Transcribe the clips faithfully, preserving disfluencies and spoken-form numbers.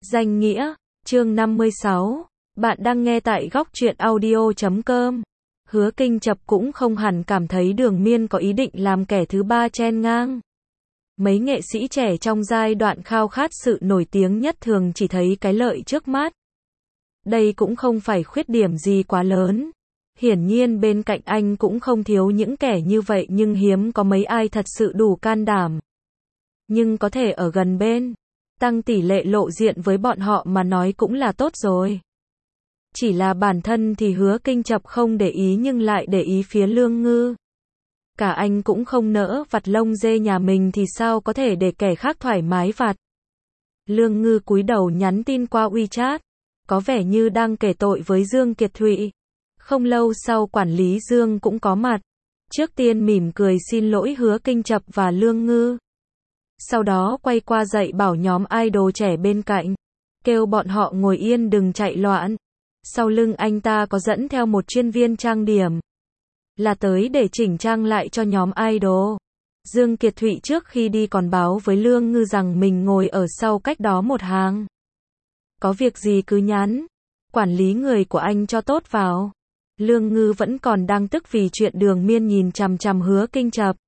Danh nghĩa, chương năm mươi sáu. Bạn đang nghe tại góc truyện audio chấm com. Hứa Kinh Chập cũng không hẳn cảm thấy Đường Miên có ý định làm kẻ thứ ba chen ngang. Mấy nghệ sĩ trẻ trong giai đoạn khao khát sự nổi tiếng nhất thường chỉ thấy cái lợi trước mắt. Đây cũng không phải khuyết điểm gì quá lớn. Hiển nhiên bên cạnh anh cũng không thiếu những kẻ như vậy, nhưng hiếm có mấy ai thật sự đủ can đảm. Nhưng có thể ở gần bên, tăng tỷ lệ lộ diện với bọn họ mà nói cũng là tốt rồi. Chỉ là bản thân thì Hứa Kinh Chập không để ý nhưng lại để ý phía Lương Ngư. Cả anh cũng không nỡ vặt lông dê nhà mình thì sao có thể để kẻ khác thoải mái vặt. Lương Ngư cúi đầu nhắn tin qua WeChat, có vẻ như đang kể tội với Dương Kiệt Thụy. Không lâu sau quản lý Dương cũng có mặt. Trước tiên mỉm cười xin lỗi Hứa Kinh Chập và Lương Ngư. Sau đó quay qua dạy bảo nhóm idol trẻ bên cạnh, kêu bọn họ ngồi yên đừng chạy loạn. Sau lưng anh ta có dẫn theo một chuyên viên trang điểm, là tới để chỉnh trang lại cho nhóm idol. Dương Kiệt Thụy trước khi đi còn báo với Lương Ngư rằng mình ngồi ở sau cách đó một hàng. Có việc gì cứ nhắn, quản lý người của anh cho tốt vào. Lương Ngư vẫn còn đang tức vì chuyện Đường Miên nhìn chằm chằm Hứa Kinh Chập.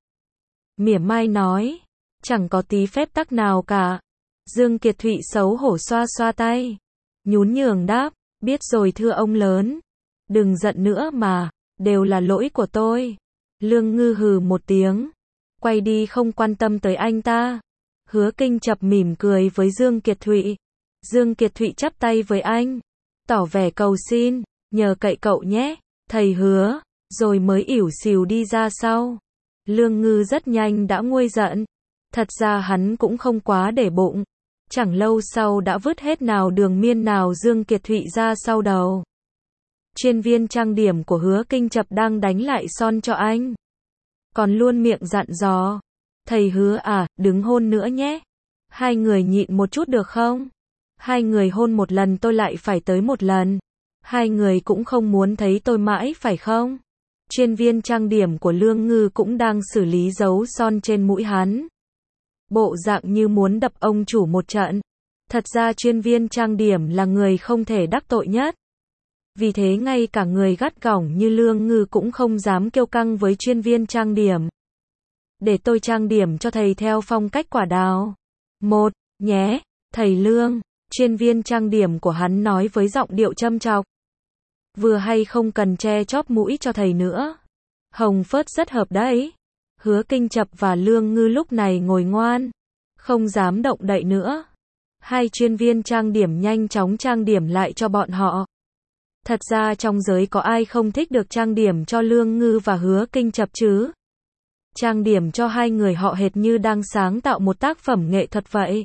Mỉa mai nói, chẳng có tí phép tắc nào cả. Dương Kiệt Thụy xấu hổ xoa xoa tay, nhún nhường đáp, biết rồi thưa ông lớn. Đừng giận nữa mà, đều là lỗi của tôi. Lương Ngư hừ một tiếng, quay đi không quan tâm tới anh ta. Hứa Kinh Chập mỉm cười với Dương Kiệt Thụy. Dương Kiệt Thụy chắp tay với anh, tỏ vẻ cầu xin, nhờ cậy cậu nhé, thầy Hứa, rồi mới ỉu xìu đi ra sau. Lương Ngư rất nhanh đã nguôi giận. Thật ra hắn cũng không quá để bụng. Chẳng lâu sau đã vứt hết nào Đường Miên nào Dương Kiệt Thụy ra sau đầu. Chuyên viên trang điểm của Hứa Kinh Chập đang đánh lại son cho anh, còn luôn miệng dặn dò, thầy Hứa à, đừng hôn nữa nhé. Hai người nhịn một chút được không? Hai người hôn một lần tôi lại phải tới một lần. Hai người cũng không muốn thấy tôi mãi phải không? Chuyên viên trang điểm của Lương Ngư cũng đang xử lý dấu son trên mũi hắn, bộ dạng như muốn đập ông chủ một trận. Thật ra chuyên viên trang điểm là người không thể đắc tội nhất. Vì thế ngay cả người gắt gỏng như Lương Ngư cũng không dám kiêu căng với chuyên viên trang điểm. Để tôi trang điểm cho thầy theo phong cách quả đào. Một, nhé, thầy Lương. Chuyên viên trang điểm của hắn nói với giọng điệu châm chọc. Vừa hay không cần che chóp mũi cho thầy nữa. Hồng phớt rất hợp đấy. Hứa Kinh Chập và Lương Ngư lúc này ngồi ngoan, không dám động đậy nữa. Hai chuyên viên trang điểm nhanh chóng trang điểm lại cho bọn họ. Thật ra trong giới có ai không thích được trang điểm cho Lương Ngư và Hứa Kinh Chập chứ? Trang điểm cho hai người họ hệt như đang sáng tạo một tác phẩm nghệ thuật vậy.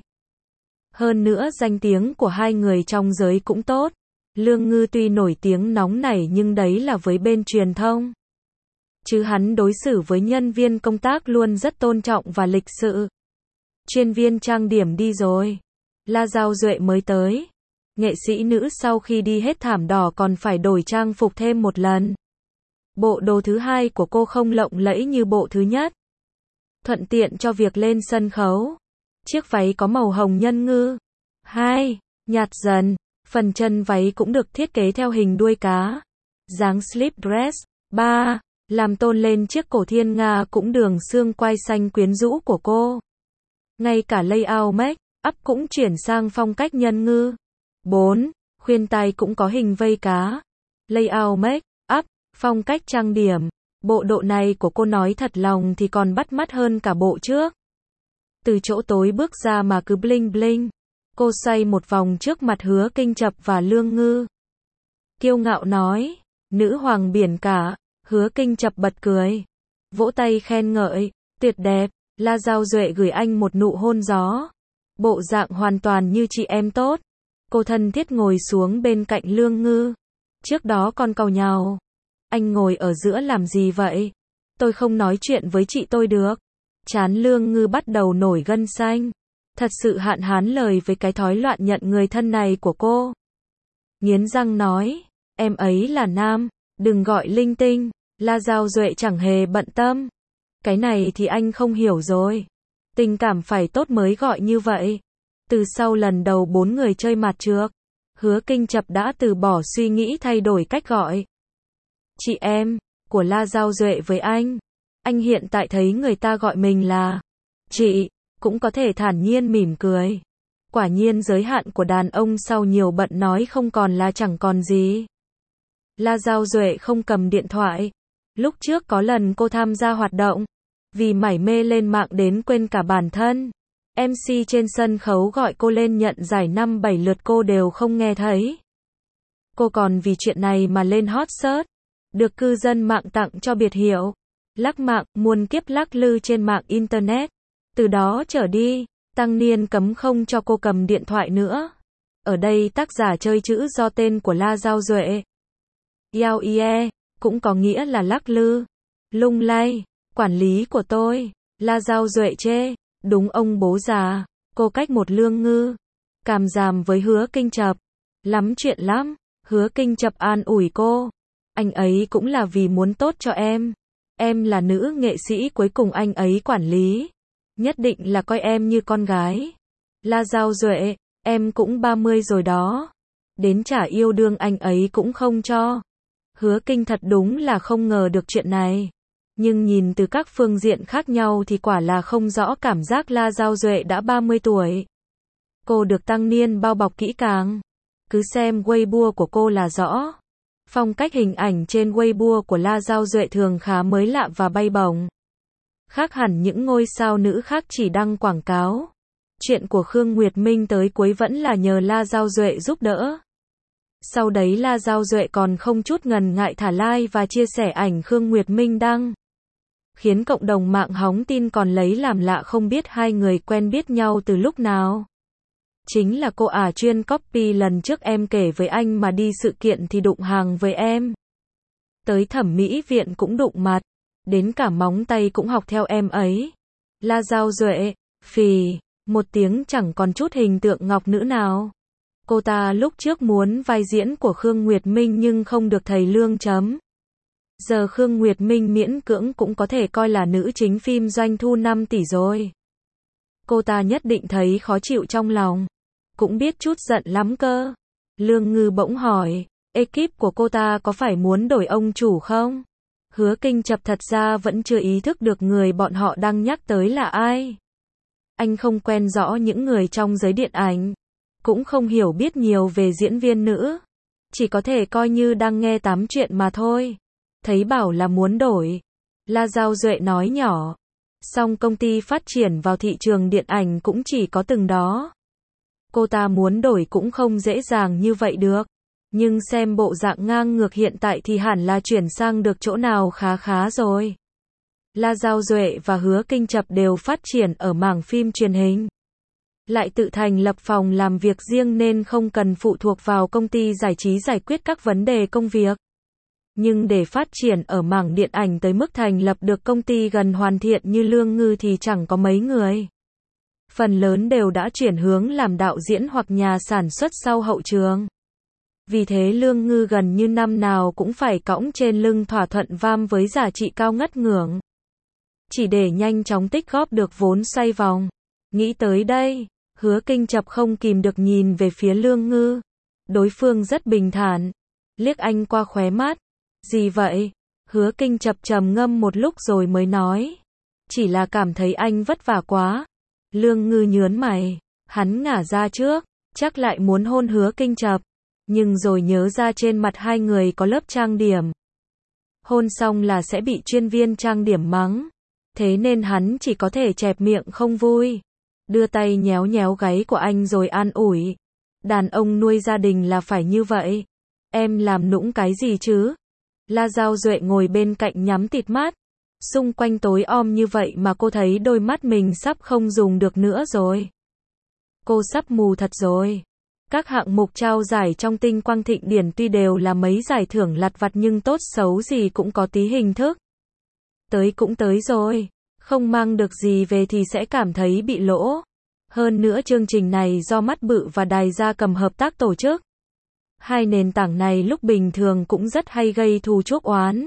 Hơn nữa danh tiếng của hai người trong giới cũng tốt. Lương Ngư tuy nổi tiếng nóng nảy nhưng đấy là với bên truyền thông. Chứ hắn đối xử với nhân viên công tác luôn rất tôn trọng và lịch sự. Chuyên viên trang điểm đi rồi, La Giao Duệ mới tới. Nghệ sĩ nữ sau khi đi hết thảm đỏ còn phải đổi trang phục thêm một lần. Bộ đồ thứ hai của cô không lộng lẫy như bộ thứ nhất, thuận tiện cho việc lên sân khấu. Chiếc váy có màu hồng nhân ngư. Hai, nhạt dần. Phần chân váy cũng được thiết kế theo hình đuôi cá, dáng slip dress. Ba, làm tôn lên chiếc cổ thiên nga cũng đường xương quai xanh quyến rũ của cô. Ngay cả layout make up cũng chuyển sang phong cách nhân ngư. Bốn, khuyên tai cũng có hình vây cá. Layout make up, phong cách trang điểm. Bộ độ này của cô nói thật lòng thì còn bắt mắt hơn cả bộ trước. Từ chỗ tối bước ra mà cứ bling bling. Cô xoay một vòng trước mặt Hứa Kinh Chập và Lương Ngư, kiêu ngạo nói, nữ hoàng biển cả. Hứa Kinh Chập bật cười, vỗ tay khen ngợi, tuyệt đẹp. La Giao Duệ gửi anh một nụ hôn gió, bộ dạng hoàn toàn như chị em tốt. Cô thân thiết ngồi xuống bên cạnh Lương Ngư. Trước đó còn càu nhàu, anh ngồi ở giữa làm gì vậy? Tôi không nói chuyện với chị tôi được. Trán Lương Ngư bắt đầu nổi gân xanh. Thật sự hạn hán lời với cái thói loạn nhận người thân này của cô. Nghiến răng nói, em ấy là nam, đừng gọi linh tinh. La Giao Duệ chẳng hề bận tâm. Cái này thì anh không hiểu rồi. Tình cảm phải tốt mới gọi như vậy. Từ sau lần đầu bốn người chơi mặt trược, Hứa Kinh Chập đã từ bỏ suy nghĩ thay đổi cách gọi. Chị em, của La Giao Duệ với anh. Anh hiện tại thấy người ta gọi mình là chị, cũng có thể thản nhiên mỉm cười. Quả nhiên giới hạn của đàn ông sau nhiều bận nói không còn là chẳng còn gì. La Giao Duệ không cầm điện thoại. Lúc trước có lần cô tham gia hoạt động, vì mải mê lên mạng đến quên cả bản thân. em xê trên sân khấu gọi cô lên nhận giải năm bảy lượt cô đều không nghe thấy. Cô còn vì chuyện này mà lên hot search, được cư dân mạng tặng cho biệt hiệu lắc mạng, muôn kiếp lắc lư trên mạng internet. Từ đó trở đi, tăng niên cấm không cho cô cầm điện thoại nữa. Ở đây tác giả chơi chữ do tên của La Giao Duệ. Yao ie, cũng có nghĩa là lắc lư, lung lay. Quản lý của tôi, La Giao Duệ chê, đúng ông bố già, cô cách một lương ngư. Càm ràm với Hứa Kinh Chập. Lắm chuyện lắm, Hứa Kinh Chập an ủi cô. Anh ấy cũng là vì muốn tốt cho em. Em là nữ nghệ sĩ cuối cùng anh ấy quản lý. Nhất định là coi em như con gái. La Giao Duệ, em cũng ba mươi rồi đó. Đến trả yêu đương anh ấy cũng không cho. Hứa Kinh thật đúng là không ngờ được chuyện này. Nhưng nhìn từ các phương diện khác nhau thì quả là không rõ cảm giác La Giao Duệ đã ba mươi tuổi. Cô được tăng niên bao bọc kỹ càng. Cứ xem Weibo của cô là rõ. Phong cách hình ảnh trên Weibo của La Giao Duệ thường khá mới lạ và bay bổng. Khác hẳn những ngôi sao nữ khác chỉ đăng quảng cáo. Chuyện của Khương Nguyệt Minh tới cuối vẫn là nhờ La Giao Duệ giúp đỡ. Sau đấy La Giao Duệ còn không chút ngần ngại thả like và chia sẻ ảnh Khương Nguyệt Minh đăng. Khiến cộng đồng mạng hóng tin còn lấy làm lạ không biết hai người quen biết nhau từ lúc nào. Chính là cô ả chuyên copy lần trước em kể với anh mà đi sự kiện thì đụng hàng với em. Tới thẩm mỹ viện cũng đụng mặt. Đến cả móng tay cũng học theo em ấy. La Giao Duệ, phì, một tiếng chẳng còn chút hình tượng ngọc nữ nào. Cô ta lúc trước muốn vai diễn của Khương Nguyệt Minh nhưng không được thầy Lương chấm. Giờ Khương Nguyệt Minh miễn cưỡng cũng có thể coi là nữ chính phim doanh thu năm tỷ rồi. Cô ta nhất định thấy khó chịu trong lòng. Cũng biết chút giận lắm cơ. Lương Ngư bỗng hỏi, ekip của cô ta có phải muốn đổi ông chủ không? Hứa Kinh Chập thật ra vẫn chưa ý thức được người bọn họ đang nhắc tới là ai. Anh không quen rõ những người trong giới điện ảnh. Cũng không hiểu biết nhiều về diễn viên nữ. Chỉ có thể coi như đang nghe tám chuyện mà thôi. Thấy bảo là muốn đổi. La Giao Duệ nói nhỏ. Song công ty phát triển vào thị trường điện ảnh cũng chỉ có từng đó. Cô ta muốn đổi cũng không dễ dàng như vậy được. Nhưng xem bộ dạng ngang ngược hiện tại thì hẳn là chuyển sang được chỗ nào khá khá rồi. La Giao Duệ và Hứa Kinh Chập đều phát triển ở mảng phim truyền hình. Lại tự thành lập phòng làm việc riêng nên không cần phụ thuộc vào công ty giải trí giải quyết các vấn đề công việc. Nhưng để phát triển ở mảng điện ảnh tới mức thành lập được công ty gần hoàn thiện như Lương Ngư thì chẳng có mấy người. Phần lớn đều đã chuyển hướng làm đạo diễn hoặc nhà sản xuất sau hậu trường. Vì thế Lương Ngư gần như năm nào cũng phải cõng trên lưng thỏa thuận vam với giá trị cao ngất ngưỡng. Chỉ để nhanh chóng tích góp được vốn xoay vòng. Nghĩ tới đây, Hứa Kinh Chập không kìm được nhìn về phía Lương Ngư. Đối phương rất bình thản. Liếc anh qua khóe mắt. Gì vậy? Hứa Kinh Chập trầm ngâm một lúc rồi mới nói. Chỉ là cảm thấy anh vất vả quá. Lương Ngư nhớn mày. Hắn ngả ra trước. Chắc lại muốn hôn Hứa Kinh Chập. Nhưng rồi nhớ ra trên mặt hai người có lớp trang điểm. Hôn xong là sẽ bị chuyên viên trang điểm mắng. Thế nên hắn chỉ có thể chẹp miệng không vui. Đưa tay nhéo nhéo gáy của anh rồi an ủi. Đàn ông nuôi gia đình là phải như vậy. Em làm nũng cái gì chứ? La Giao Duệ ngồi bên cạnh nhắm tịt mắt. Xung quanh tối om như vậy mà cô thấy đôi mắt mình sắp không dùng được nữa rồi. Cô sắp mù thật rồi. Các hạng mục trao giải trong Tinh Quang Thịnh Điển tuy đều là mấy giải thưởng lặt vặt nhưng tốt xấu gì cũng có tí hình thức. Tới cũng tới rồi. Không mang được gì về thì sẽ cảm thấy bị lỗ. Hơn nữa chương trình này do Mắt Bự và Đài Gia Cầm hợp tác tổ chức. Hai nền tảng này lúc bình thường cũng rất hay gây thù chuốc oán.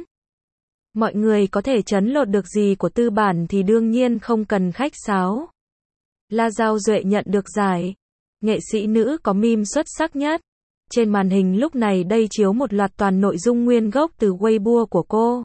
Mọi người có thể trấn lột được gì của tư bản thì đương nhiên không cần khách sáo. La Giao Duệ nhận được giải. nghệ sĩ nữ có meme xuất sắc nhất. Trên màn hình lúc này đây chiếu một loạt toàn nội dung nguyên gốc từ Weibo của cô.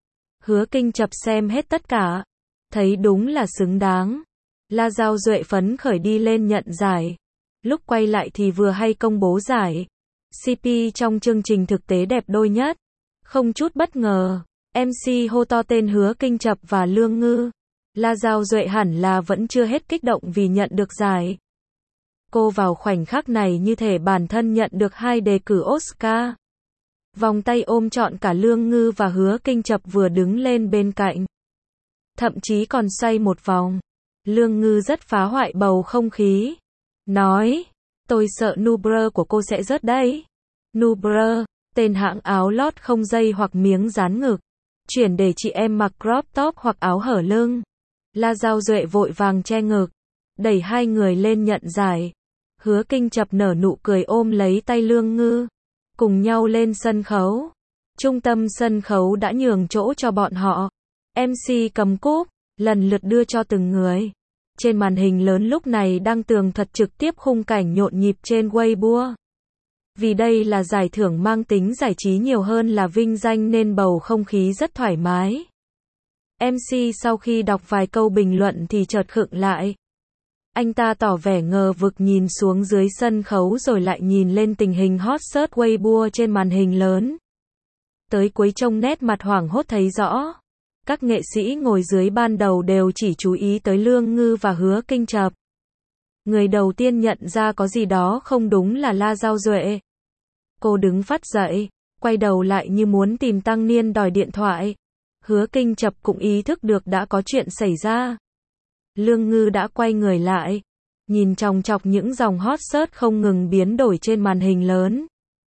Hứa Kinh Chập xem hết tất cả, thấy đúng là xứng đáng. La Giao Duệ phấn khởi đi lên nhận giải. Lúc quay lại thì vừa hay công bố giải. xê pê trong chương trình thực tế đẹp đôi nhất. Không chút bất ngờ, em xê hô to tên Hứa Kinh Chập và Lương Ngư. La Giao Duệ hẳn là vẫn chưa hết kích động vì nhận được giải. Cô vào khoảnh khắc này như thể bản thân nhận được hai đề cử Oscar. Vòng tay ôm trọn cả Lương Ngư và Hứa Kinh Chập vừa đứng lên bên cạnh. Thậm chí còn xoay một vòng. Lương Ngư rất phá hoại bầu không khí. Nói, tôi sợ Nubre của cô sẽ rớt đấy. Nubre, tên hãng áo lót không dây hoặc miếng dán ngực. Chuyển để chị em mặc crop top hoặc áo hở lưng. La Giao Duệ vội vàng che ngực. Đẩy hai người lên nhận giải. Hứa Kinh Chập nở nụ cười ôm lấy tay Lương Ngư. Cùng nhau lên sân khấu. Trung tâm sân khấu đã nhường chỗ cho bọn họ. em xê cầm cúp, lần lượt đưa cho từng người. Trên màn hình lớn lúc này đang tường thuật trực tiếp khung cảnh nhộn nhịp trên Weibo. Vì đây là giải thưởng mang tính giải trí nhiều hơn là vinh danh nên bầu không khí rất thoải mái. em xê sau khi đọc vài câu bình luận thì chợt khựng lại. Anh ta tỏ vẻ ngờ vực nhìn xuống dưới sân khấu rồi lại nhìn lên tình hình hot search Weibo trên màn hình lớn. Tới cuối trông nét mặt hoảng hốt thấy rõ. Các nghệ sĩ ngồi dưới ban đầu đều chỉ chú ý tới Lương Ngư và Hứa Kinh Chập. Người đầu tiên nhận ra có gì đó không đúng là La Giao Duệ. Cô đứng phắt dậy, quay đầu lại như muốn tìm Tăng Niên đòi điện thoại. Hứa Kinh Chập cũng ý thức được đã có chuyện xảy ra. Lương Ngư đã quay người lại, nhìn chòng chọc những dòng hot search không ngừng biến đổi trên màn hình lớn.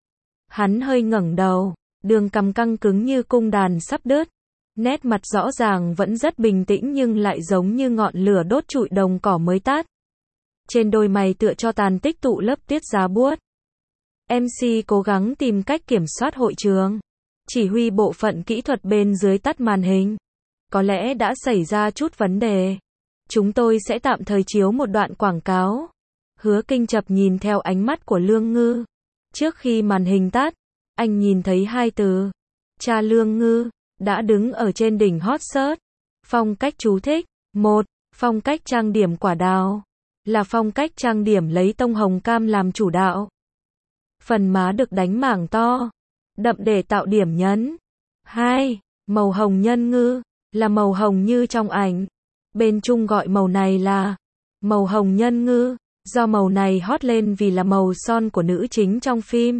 Hắn hơi ngẩng đầu, đường cằm căng cứng như cung đàn sắp đứt. Nét mặt rõ ràng vẫn rất bình tĩnh nhưng lại giống như ngọn lửa đốt trụi đồng cỏ mới tắt. Trên đôi mày tựa cho tàn tích tụ lớp tiết giá buốt. em xê cố gắng tìm cách kiểm soát hội trường. Chỉ huy bộ phận kỹ thuật bên dưới tắt màn hình. Có lẽ đã xảy ra chút vấn đề. Chúng tôi sẽ tạm thời chiếu một đoạn quảng cáo. Hứa Kinh Chập nhìn theo ánh mắt của Lương Ngư. Trước khi màn hình tắt, anh nhìn thấy hai từ. Cha Lương Ngư đã đứng ở trên đỉnh hot search. Phong cách chú thích. một. Phong cách trang điểm quả đào. Là phong cách trang điểm lấy tông hồng cam làm chủ đạo. Phần má được đánh mảng to, đậm để tạo điểm nhấn. hai. Màu hồng nhân ngư. Là màu hồng như trong ảnh. Bên Trung gọi màu này là màu hồng nhân ngư. Do màu này hot lên vì là màu son của nữ chính trong phim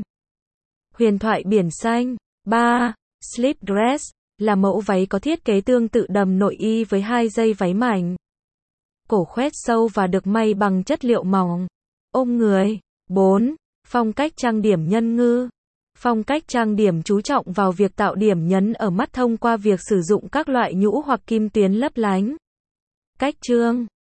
Huyền thoại biển xanh. ba. Slip dress. Là mẫu váy có thiết kế tương tự đầm nội y với hai dây váy mảnh. Cổ khoét sâu và được may bằng chất liệu mỏng. Ôm người. bốn. Phong cách trang điểm nhân ngư. Phong cách trang điểm chú trọng vào việc tạo điểm nhấn ở mắt thông qua việc sử dụng các loại nhũ hoặc kim tuyến lấp lánh. Cách trương.